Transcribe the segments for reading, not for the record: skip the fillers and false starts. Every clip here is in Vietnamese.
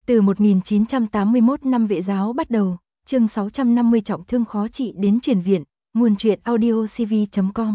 Từ 1981 năm vệ giáo bắt đầu, chương 650 trọng thương khó trị đến chuyển viện, nguồn truyện audiocv.com.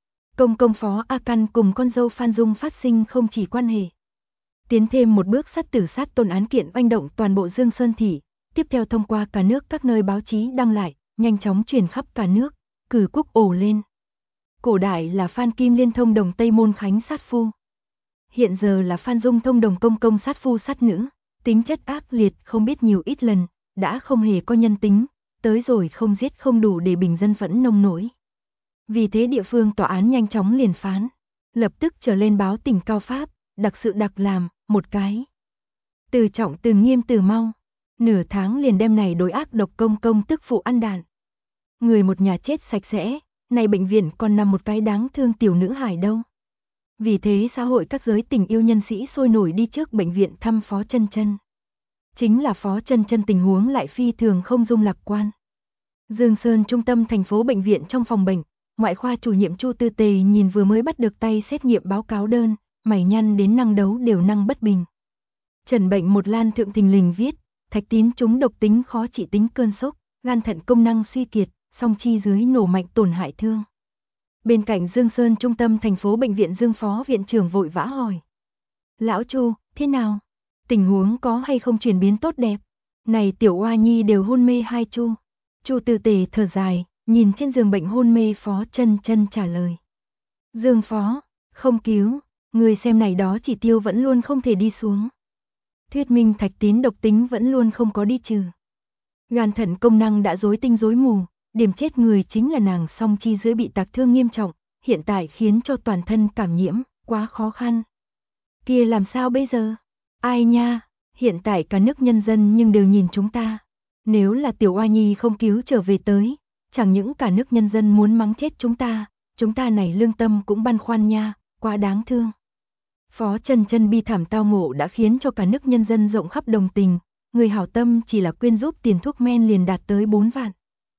Công phó A Căn cùng con dâu Phan Dung phát sinh không chỉ quan hệ. Tiến thêm một bước sát tử sát tôn án kiện oanh động toàn bộ Dương Sơn thị, tiếp theo thông qua cả nước các nơi báo chí đăng lại, nhanh chóng truyền khắp cả nước, cử quốc ồ lên. Cổ đại là Phan Kim Liên thông đồng Tây Môn Khánh sát phu. Hiện giờ là Phan Dung thông đồng công sát phu sát nữ, tính chất ác liệt không biết nhiều ít lần, đã không hề có nhân tính, tới rồi không giết không đủ để bình dân vẫn nông nổi. Vì thế địa phương tòa án nhanh chóng liền phán, lập tức trở lên báo tỉnh cao pháp, đặc sự đặc làm, một cái. Từ trọng từ nghiêm từ mau, nửa tháng liền đem này đối ác độc công tức phụ ăn đạn. Người một nhà chết sạch sẽ, này bệnh viện còn nằm một cái đáng thương tiểu nữ hài đâu. Vì thế xã hội các giới tình yêu nhân sĩ sôi nổi đi trước bệnh viện thăm Phó Chân Chân. Chính là Phó Chân Chân tình huống lại phi thường không dung lạc quan. Dương Sơn trung tâm thành phố bệnh viện trong phòng bệnh, ngoại khoa chủ nhiệm Chu Tư Tề nhìn vừa mới bắt được tay xét nghiệm báo cáo đơn, mày nhăn đến năng đấu đều năng bất bình. Trần bệnh một lan thượng thình lình viết, thạch tín trúng độc tính khó trị tính cơn sốc, gan thận công năng suy kiệt, song chi dưới nổ mạnh tổn hại thương. Bên cạnh Dương Sơn trung tâm thành phố bệnh viện Dương phó viện trưởng vội vã hỏi. Lão Chu, thế nào? Tình huống có hay không chuyển biến tốt đẹp? Này tiểu oa nhi đều hôn mê hai Chu. Chu Tư Tề thở dài, nhìn trên giường bệnh hôn mê Phó Chân Chân trả lời. Dương phó, không cứu, người xem này đó chỉ tiêu vẫn luôn không thể đi xuống. Thuyết minh thạch tín độc tính vẫn luôn không có đi trừ. Gan thận công năng đã rối tinh rối mù, điểm chết người chính là nàng song chi dưới bị tạc thương nghiêm trọng, hiện tại khiến cho toàn thân cảm nhiễm, quá khó khăn. Kia làm sao bây giờ? Ai nha, hiện tại cả nước nhân dân nhưng đều nhìn chúng ta. Nếu là tiểu oa nhi không cứu trở về tới, chẳng những cả nước nhân dân muốn mắng chết chúng ta này lương tâm cũng băn khoăn nha, quá đáng thương. Phó Chân Chân bi thảm tao ngộ đã khiến cho cả nước nhân dân rộng khắp đồng tình, người hảo tâm chỉ là quyên giúp tiền thuốc men liền đạt tới 4 vạn.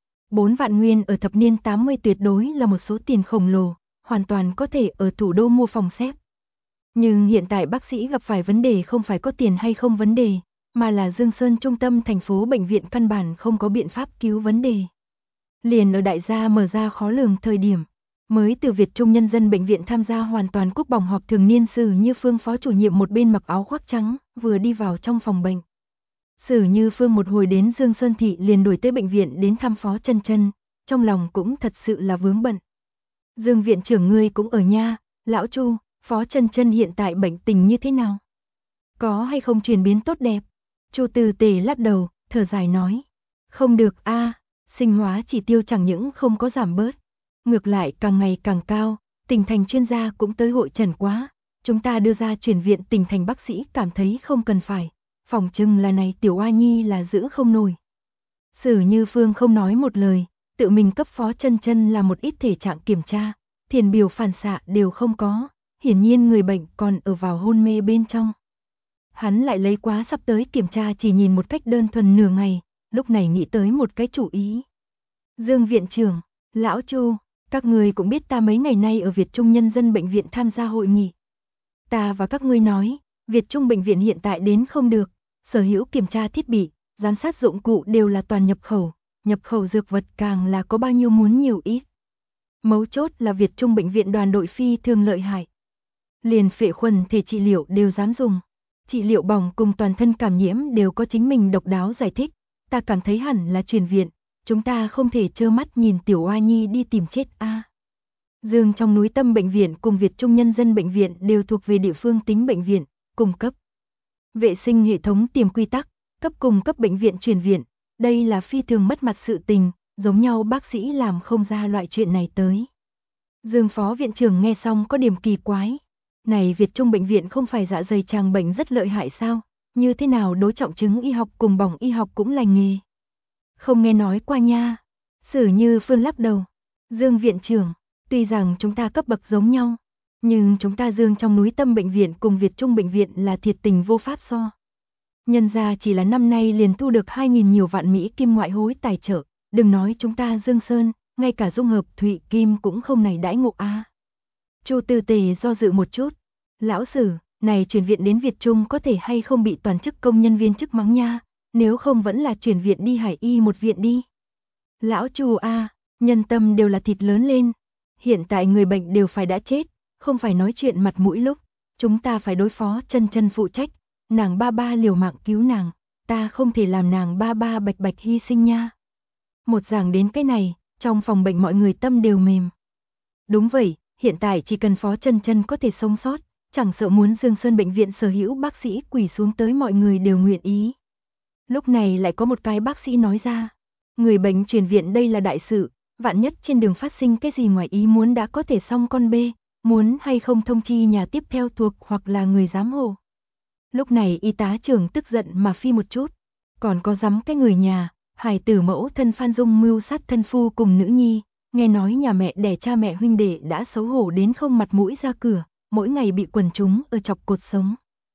4 vạn nguyên ở thập niên 80 tuyệt đối là một số tiền khổng lồ, hoàn toàn có thể ở thủ đô mua phòng xếp. Nhưng hiện tại bác sĩ gặp phải vấn đề không phải có tiền hay không vấn đề, mà là Dương Sơn trung tâm thành phố bệnh viện căn bản không có biện pháp cứu vấn đề. Liền ở đại gia mở ra khó lường thời điểm, mới từ Việt Trung Nhân dân bệnh viện tham gia hoàn toàn quốc bỏng họp thường niên Sử Như Phương phó chủ nhiệm một bên mặc áo khoác trắng, vừa đi vào trong phòng bệnh. Sử Như Phương một hồi đến Dương Sơn thị liền đuổi tới bệnh viện đến thăm Phó Chân Chân, trong lòng cũng thật sự là vướng bận. Dương viện trưởng ngươi cũng ở nha, lão Chu, Phó Chân Chân hiện tại bệnh tình như thế nào? Có hay không chuyển biến tốt đẹp? Chu Tư Tề lắc đầu, thở dài nói. Không được a, sinh hóa chỉ tiêu chẳng những không có giảm bớt, ngược lại càng ngày càng cao, tỉnh thành chuyên gia cũng tới hội trần quá. Chúng ta đưa ra chuyển viện tỉnh thành bác sĩ cảm thấy không cần phải. Phòng trưng là này tiểu oa nhi là giữ không nổi. Sử Như Phương không nói một lời, tự mình cấp Phó Chân Chân làm một ít thể trạng kiểm tra, thiền biểu phản xạ đều không có, hiển nhiên người bệnh còn ở vào hôn mê bên trong. Hắn lại lấy quá sắp tới kiểm tra chỉ nhìn một cách đơn thuần nửa ngày, lúc này nghĩ tới một cái chủ ý. Dương viện trưởng, lão Chu, các người cũng biết ta mấy ngày nay ở Việt Trung Nhân dân bệnh viện tham gia hội nghị. Ta và các ngươi nói, Việt Trung bệnh viện hiện tại đến không được, sở hữu kiểm tra thiết bị, giám sát dụng cụ đều là toàn nhập khẩu dược vật càng là có bao nhiêu muốn nhiều ít. Mấu chốt là Việt Trung bệnh viện đoàn đội phi thường lợi hại. Liền phệ khuẩn thể trị liệu đều dám dùng, trị liệu bỏng cùng toàn thân cảm nhiễm đều có chính mình độc đáo giải thích, ta cảm thấy hẳn là chuyển viện, chúng ta không thể trơ mắt nhìn tiểu oa nhi đi tìm chết a. Dương trong núi Tâm bệnh viện cùng Việt Trung Nhân dân bệnh viện đều thuộc về địa phương tính bệnh viện, cung cấp vệ sinh hệ thống tiềm quy tắc, cấp cùng cấp bệnh viện chuyển viện, đây là phi thường mất mặt sự tình, giống nhau bác sĩ làm không ra loại chuyện này tới. Dương phó viện trưởng nghe xong có điểm kỳ quái, này Việt Trung bệnh viện không phải dạ dày tràng bệnh rất lợi hại sao, như thế nào đối trọng chứng y học cùng bỏng y học cũng lành nghề. Không nghe nói qua nha. Sử Như Phương lắc đầu. Dương viện trưởng, tuy rằng chúng ta cấp bậc giống nhau, nhưng chúng ta Dương trong núi Tâm bệnh viện cùng Việt Trung bệnh viện là thiệt tình vô pháp so. Nhân ra chỉ là năm nay liền thu được 2.000 nhiều vạn Mỹ kim ngoại hối tài trợ, đừng nói chúng ta Dương Sơn, ngay cả dung hợp Thụy Kim cũng không này đãi ngộ a. Chu Tư Tề do dự một chút. Lão Sử, Này chuyển viện đến Việt Trung có thể hay không bị toàn chức công nhân viên chức mắng nha, nếu không vẫn là chuyển viện đi Hải Y một viện đi. Lão Chu a, nhân tâm đều là thịt lớn lên. Hiện tại người bệnh đều phải đã chết, không phải nói chuyện mặt mũi lúc. Chúng ta phải đối phó Chân Chân phụ trách, nàng ba ba liều mạng cứu nàng, ta không thể làm nàng ba ba bạch bạch hy sinh nha. Một giảng đến cái này, trong phòng bệnh mọi người tâm đều mềm. Đúng vậy, hiện tại chỉ cần Phó Chân Chân có thể sống sót, chẳng sợ muốn Dương Sơn bệnh viện sở hữu bác sĩ quỳ xuống tới mọi người đều nguyện ý. Lúc này lại có một cái bác sĩ nói ra, người bệnh chuyển viện đây là đại sự, vạn nhất trên đường phát sinh cái gì ngoài ý muốn đã có thể xong con bê, muốn hay không thông chi nhà tiếp theo thuộc hoặc là người giám hộ. Lúc này y tá trưởng tức giận mà phi một chút, còn có dám cái người nhà, hài tử mẫu thân Phan Dung mưu sát thân phu cùng nữ nhi, nghe nói nhà mẹ đẻ cha mẹ huynh đệ đã xấu hổ đến không mặt mũi ra cửa, mỗi ngày bị quần chúng ở chọc cột sống.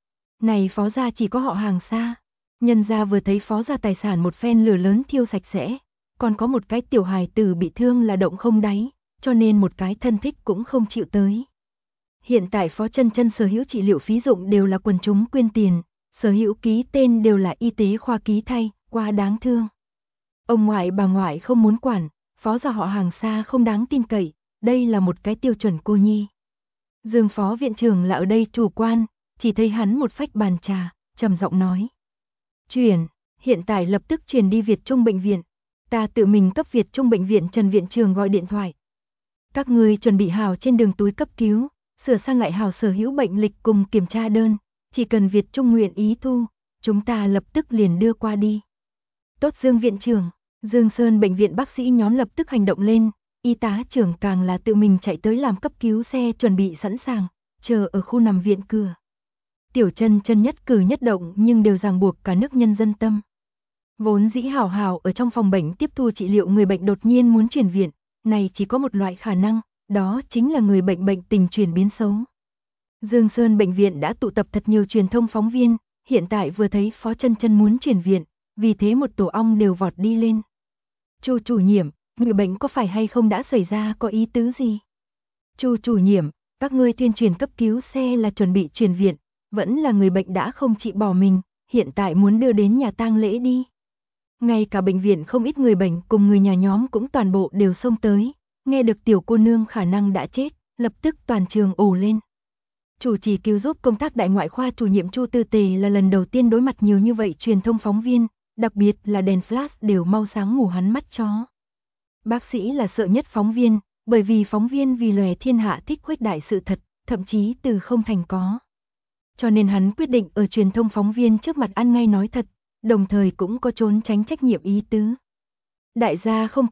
Này Phó gia chỉ có họ hàng xa, nhân gia vừa thấy Phó gia tài sản một phen lửa lớn thiêu sạch sẽ, còn có một cái tiểu hài tử bị thương là động không đáy, cho nên một cái thân thích cũng không chịu tới. Hiện tại Phó Chân Chân sở hữu trị liệu phí dụng đều là quần chúng quyên tiền, sở hữu ký tên đều là y tế khoa ký thay, quá đáng thương. Ông ngoại bà ngoại không muốn quản, Phó gia họ hàng xa không đáng tin cậy, đây là một cái tiêu chuẩn cô nhi. Dương Phó viện trưởng là ở đây chủ quan, chỉ thấy hắn một phách bàn trà, trầm giọng nói. Chuyển, hiện tại lập tức chuyển đi Việt Trung bệnh viện, ta tự mình cấp Việt Trung bệnh viện Trần viện trưởng gọi điện thoại. Các ngươi chuẩn bị hào trên đường túi cấp cứu, sửa sang lại hào sở hữu bệnh lịch cùng kiểm tra đơn, chỉ cần Việt Trung nguyện ý thu, chúng ta lập tức liền đưa qua đi. Tốt Dương viện trưởng, Dương Sơn bệnh viện bác sĩ nhóm lập tức hành động lên, y tá trưởng càng là tự mình chạy tới làm cấp cứu xe chuẩn bị sẵn sàng, chờ ở khu nằm viện cửa. Tiểu Chân Chân nhất cử nhất động nhưng đều ràng buộc cả nước nhân dân tâm. Vốn dĩ hảo hảo ở trong phòng bệnh tiếp thu trị liệu người bệnh đột nhiên muốn chuyển viện, này chỉ có một loại khả năng, đó chính là người bệnh bệnh tình chuyển biến xấu. Dương Sơn bệnh viện đã tụ tập thật nhiều truyền thông phóng viên, hiện tại vừa thấy Phó Chân Chân muốn chuyển viện, vì thế một tổ ong đều vọt đi lên. Chu chủ nhiệm, người bệnh có phải hay không đã xảy ra có ý tứ gì? Chu chủ nhiệm, các ngươi tuyên truyền cấp cứu xe là chuẩn bị chuyển viện, vẫn là người bệnh đã không chịu bỏ mình, hiện tại muốn đưa đến nhà tang lễ đi. Ngay cả bệnh viện không ít người bệnh cùng người nhà nhóm cũng toàn bộ đều xông tới, nghe được tiểu cô nương khả năng đã chết, lập tức toàn trường ồ lên. Chủ trì cứu giúp công tác đại ngoại khoa chủ nhiệm Chu Tư Tề là lần đầu tiên đối mặt nhiều như vậy truyền thông phóng viên, đặc biệt là đèn flash đều mau sáng ngủ hắn mắt chó. Bác sĩ là sợ nhất phóng viên, bởi vì phóng viên vì lòe thiên hạ thích khuếch đại sự thật, thậm chí từ không thành có. Cho nên hắn quyết định ở truyền thông phóng viên trước mặt ăn ngay nói thật, đồng thời cũng có trốn tránh trách nhiệm ý tứ. Đại gia không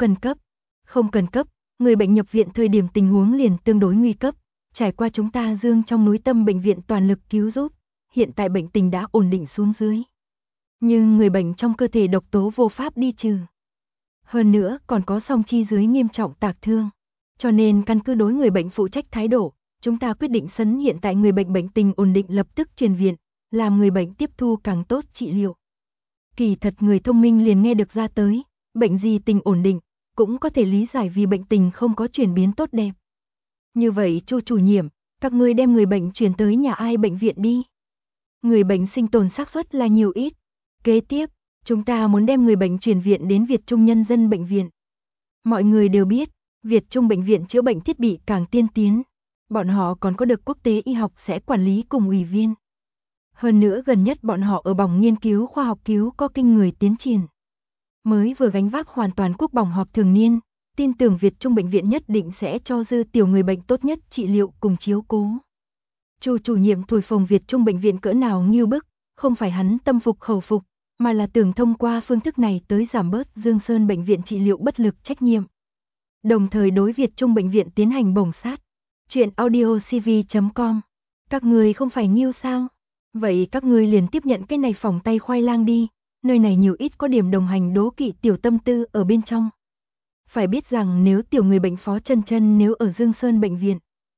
cần cấp, người bệnh nhập viện thời điểm tình huống liền tương đối nguy cấp, trải qua chúng ta Dương trong núi Tâm bệnh viện toàn lực cứu giúp, hiện tại bệnh tình đã ổn định xuống dưới. Nhưng người bệnh trong cơ thể độc tố vô pháp đi trừ. Hơn nữa còn có song chi dưới nghiêm trọng tạc thương. Cho nên căn cứ đối người bệnh phụ trách thái độ, chúng ta quyết định sấn hiện tại người bệnh bệnh tình ổn định lập tức chuyển viện, làm người bệnh tiếp thu càng tốt trị liệu. Kỳ thật người thông minh liền nghe được ra tới, bệnh gì tình ổn định, cũng có thể lý giải vì bệnh tình không có chuyển biến tốt đẹp. Như vậy Chu chủ nhiệm, các ngươi đem người bệnh chuyển tới nhà ai bệnh viện đi. Người bệnh sinh tồn xác suất là nhiều ít. Kế tiếp, chúng ta muốn đem người bệnh chuyển viện đến Việt Trung Nhân dân bệnh viện. Mọi người đều biết, Việt Trung bệnh viện chữa bệnh thiết bị càng tiên tiến. Bọn họ còn có được quốc tế y học sẽ quản lý cùng ủy viên. Hơn nữa gần nhất bọn họ ở bòng nghiên cứu khoa học cứu có kinh người tiến triển. Mới vừa gánh vác hoàn toàn quốc bòng họp thường niên, tin tưởng Việt Trung bệnh viện nhất định sẽ cho dư tiểu người bệnh tốt nhất trị liệu cùng chiếu cố. Chu chủ nhiệm thổi phồng Việt Trung bệnh viện cỡ nào nghiêu bức, không phải hắn tâm phục khẩu phục, mà là tưởng thông qua phương thức này tới giảm bớt Dương Sơn bệnh viện trị liệu bất lực trách nhiệm. Đồng thời đối Việt Trung bệnh viện tiến hành bổng sát. Chuyện audiocv.com. Các người không phải nghiêu sao? Vậy các ngươi liền tiếp nhận cái này phỏng tay khoai lang đi, nơi này nhiều ít có điểm đồng hành đố kỵ tiểu tâm tư ở bên trong. Phải biết rằng nếu tiểu người bệnh Phó Chân Chân nếu ở Dương Sơn bệnh viện.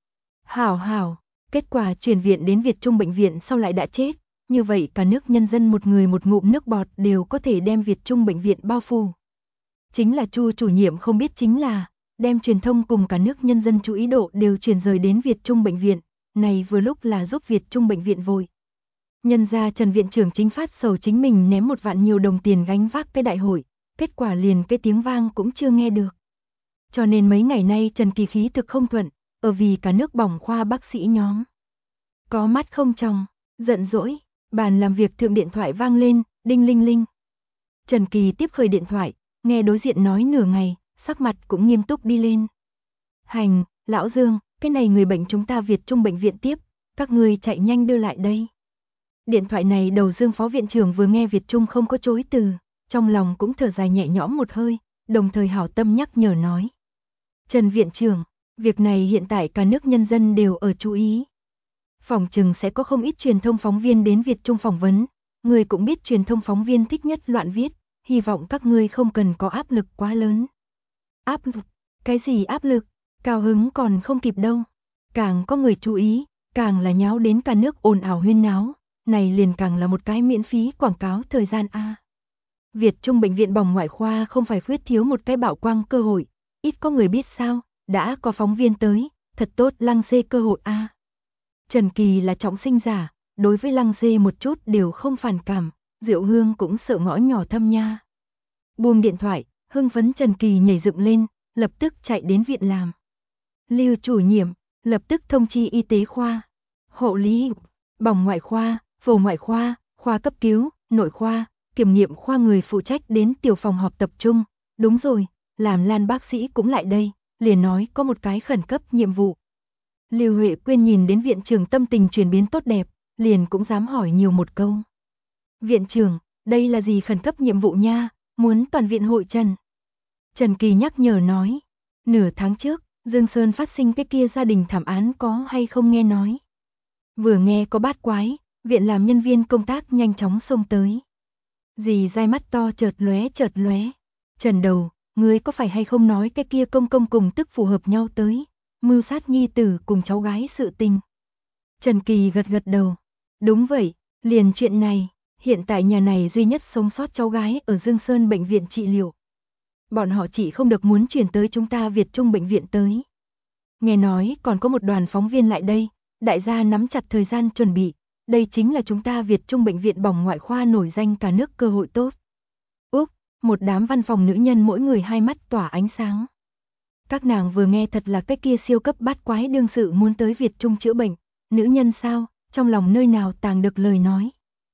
Hảo, kết quả chuyển viện đến Việt Trung bệnh viện sau lại đã chết, như vậy cả nước nhân dân một người một ngụm nước bọt đều có thể đem Việt Trung bệnh viện bao phủ. Chính là Chu chủ nhiệm không biết chính là, đem truyền thông cùng cả nước nhân dân chú ý độ đều chuyển rời đến Việt Trung bệnh viện, này vừa lúc là giúp Việt Trung bệnh viện vội. Nhân ra Trần viện trưởng chính phát sầu chính mình ném 1 vạn nhiều đồng tiền gánh vác cái đại hội, kết quả liền cái tiếng vang cũng chưa nghe được. Cho nên mấy ngày nay Trần Kỳ khí thực không thuận, ở vì cả nước bỏng khoa bác sĩ nhóm. Có mắt không tròng, giận dỗi, bàn làm việc thượng điện thoại vang lên, đinh linh linh. Trần Kỳ tiếp khởi điện thoại, nghe đối diện nói nửa ngày, sắc mặt cũng nghiêm túc đi lên. Hành, lão Dương, cái này người bệnh chúng ta Việt Trung bệnh viện tiếp, các ngươi chạy nhanh đưa lại đây. Điện thoại này đầu Dương phó viện trưởng vừa nghe Việt Trung không có chối từ, trong lòng cũng thở dài nhẹ nhõm một hơi, đồng thời hảo tâm nhắc nhở nói. Trần viện trưởng, việc này hiện tại cả nước nhân dân đều ở chú ý. Phòng chừng sẽ có không ít truyền thông phóng viên đến Việt Trung phỏng vấn, người cũng biết truyền thông phóng viên thích nhất loạn viết, hy vọng các ngươi không cần có áp lực quá lớn. Áp lực? Cái gì áp lực? Cao hứng còn không kịp đâu. Càng có người chú ý, càng là nháo đến cả nước ồn ào huyên náo, này liền càng là một cái miễn phí quảng cáo thời gian a. Việt Trung bệnh viện bỏng ngoại khoa không phải khuyết thiếu một cái bảo quang cơ hội, ít có người biết sao, đã có phóng viên tới, thật tốt lăng xê cơ hội a. Trần Kỳ là trọng sinh giả, đối với lăng xê một chút đều không phản cảm, Diệu Hương cũng sợ ngõ nhỏ thâm nha. Buông điện thoại, hưng phấn Trần Kỳ nhảy dựng lên, lập tức chạy đến viện làm. Lưu chủ nhiệm, lập tức thông chi y tế khoa, hộ lý, bỏng ngoại khoa, phổ ngoại khoa, khoa cấp cứu, nội khoa, kiểm nghiệm khoa người phụ trách đến tiểu phòng họp tập trung. Đúng rồi, làm Lan bác sĩ cũng lại đây, liền nói có một cái khẩn cấp nhiệm vụ. Lưu Huệ Quyên nhìn đến viện trưởng tâm tình chuyển biến tốt đẹp, liền cũng dám hỏi nhiều một câu. Viện trưởng, đây là gì khẩn cấp nhiệm vụ nha, muốn toàn viện hội trần. Trần Kỳ nhắc nhở nói, nửa tháng trước, Dương Sơn phát sinh cái kia gia đình thảm án có hay không nghe nói. Vừa nghe có bát quái, viện làm nhân viên công tác nhanh chóng xông tới. Dì dai mắt to chợt lóe. Trần đầu, ngươi có phải hay không nói cái kia công công cùng tức phù hợp nhau tới, mưu sát nhi tử cùng cháu gái sự tình. Trần Kỳ gật gật đầu. Đúng vậy, liền chuyện này, hiện tại nhà này duy nhất sống sót cháu gái ở Dương Sơn bệnh viện trị liệu. Bọn họ chỉ không được muốn chuyển tới chúng ta Việt Trung bệnh viện tới. Nghe nói còn có một đoàn phóng viên lại đây, đại gia nắm chặt thời gian chuẩn bị, đây chính là chúng ta Việt Trung bệnh viện bỏng ngoại khoa nổi danh cả nước cơ hội tốt. Úc, một đám văn phòng nữ nhân mỗi người hai mắt tỏa ánh sáng. Các nàng vừa nghe thật là cái kia siêu cấp bát quái đương sự muốn tới Việt Trung chữa bệnh, nữ nhân sao, trong lòng nơi nào tàng được lời nói.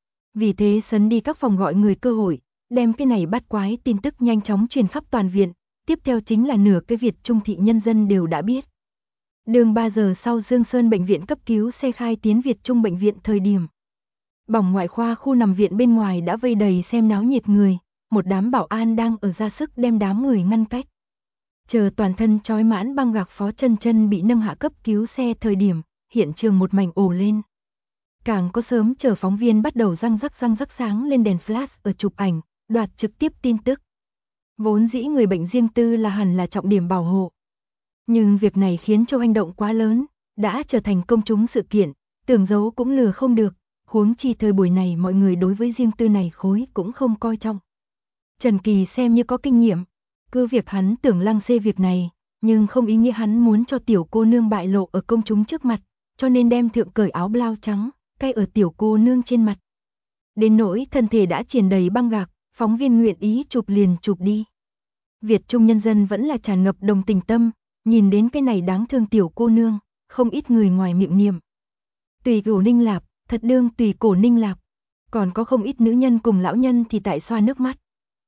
Vì thế sấn đi các phòng gọi người cơ hội, đem cái này bát quái tin tức nhanh chóng truyền khắp toàn viện, tiếp theo chính là nửa cái Việt Trung thị nhân dân đều đã biết. Đường 3 giờ sau Dương Sơn bệnh viện cấp cứu xe khai tiến Việt Trung bệnh viện thời điểm. Bỏng ngoại khoa khu nằm viện bên ngoài đã vây đầy xem náo nhiệt người, một đám bảo an đang ở ra sức đem đám người ngăn cách. Chờ toàn thân trói mãn băng gạc Phó Chân Chân bị nâng hạ cấp cứu xe thời điểm, hiện trường một mảnh ồ lên. Càng có sớm chờ phóng viên bắt đầu răng rắc sáng lên đèn flash ở chụp ảnh, đoạt trực tiếp tin tức. Vốn dĩ người bệnh riêng tư là hẳn là trọng điểm bảo hộ. Nhưng việc này khiến cho hành động quá lớn, đã trở thành công chúng sự kiện, tưởng giấu cũng lừa không được, huống chi thời buổi này mọi người đối với riêng tư này khối cũng không coi trọng. Trần Kỳ xem như có kinh nghiệm, cứ việc hắn tưởng lăng xê việc này, nhưng không ý nghĩa hắn muốn cho tiểu cô nương bại lộ ở công chúng trước mặt, cho nên đem thượng cởi áo blau trắng, cay ở tiểu cô nương trên mặt. Đến nỗi thân thể đã triền đầy băng gạc, phóng viên nguyện ý chụp liền chụp đi. Việt Trung nhân dân vẫn là tràn ngập đồng tình tâm, nhìn đến cái này đáng thương tiểu cô nương, không ít người ngoài miệng niệm. Tùy cổ ninh lạp, thật đương tùy cổ ninh lạp. Còn có không ít nữ nhân cùng lão nhân thì tại xoa nước mắt.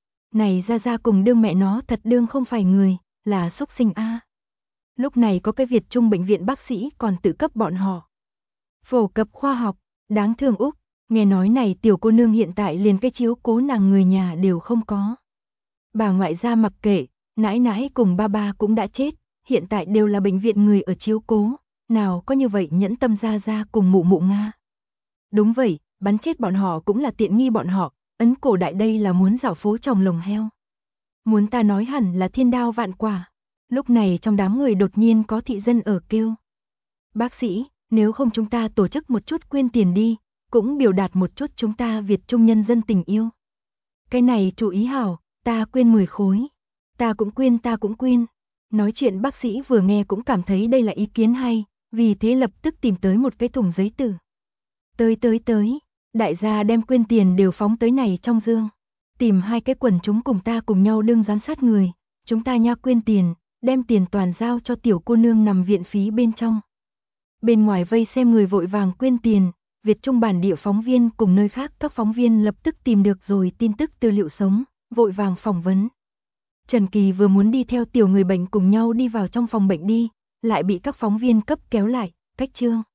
Này ra cùng đương mẹ nó thật đương không phải người, là xúc sinh a. Lúc này có cái Việt Trung bệnh viện bác sĩ còn tự cấp bọn họ phổ cập khoa học, đáng thương Úc, nghe nói này tiểu cô nương hiện tại liền cái chiếu cố nàng người nhà đều không có. Bà ngoại gia mặc kệ, nãi nãi cùng ba cũng đã chết, hiện tại đều là bệnh viện người ở chiếu cố, nào có như vậy nhẫn tâm ra cùng mụ Nga. Đúng vậy, bắn chết bọn họ cũng là tiện nghi bọn họ, ấn cổ đại đây là muốn dạo phố trồng lồng heo. Muốn ta nói hẳn là thiên đao vạn quả. Lúc này trong đám người đột nhiên có thị dân ở kêu. Bác sĩ, nếu không chúng ta tổ chức một chút quyên tiền đi, cũng biểu đạt một chút chúng ta Việt Trung nhân dân tình yêu. Cái này chú ý hảo, ta quyên 10 khối. Ta cũng quyên. Nói chuyện bác sĩ vừa nghe cũng cảm thấy đây là ý kiến hay, vì thế lập tức tìm tới một cái thùng giấy từ. Tới, đại gia đem quyên tiền đều phóng tới này trong dương. Tìm 2 cái quần chúng cùng ta cùng nhau đương giám sát người, chúng ta nha quyên tiền, đem tiền toàn giao cho tiểu cô nương nằm viện phí bên trong. Bên ngoài vây xem người vội vàng quyên tiền, Việt Trung bản địa phóng viên cùng nơi khác các phóng viên lập tức tìm được rồi tin tức tư liệu sống, vội vàng phỏng vấn. Trần Kỳ vừa muốn đi theo tiểu người bệnh cùng nhau đi vào trong phòng bệnh đi, lại bị các phóng viên cấp kéo lại, cách Trương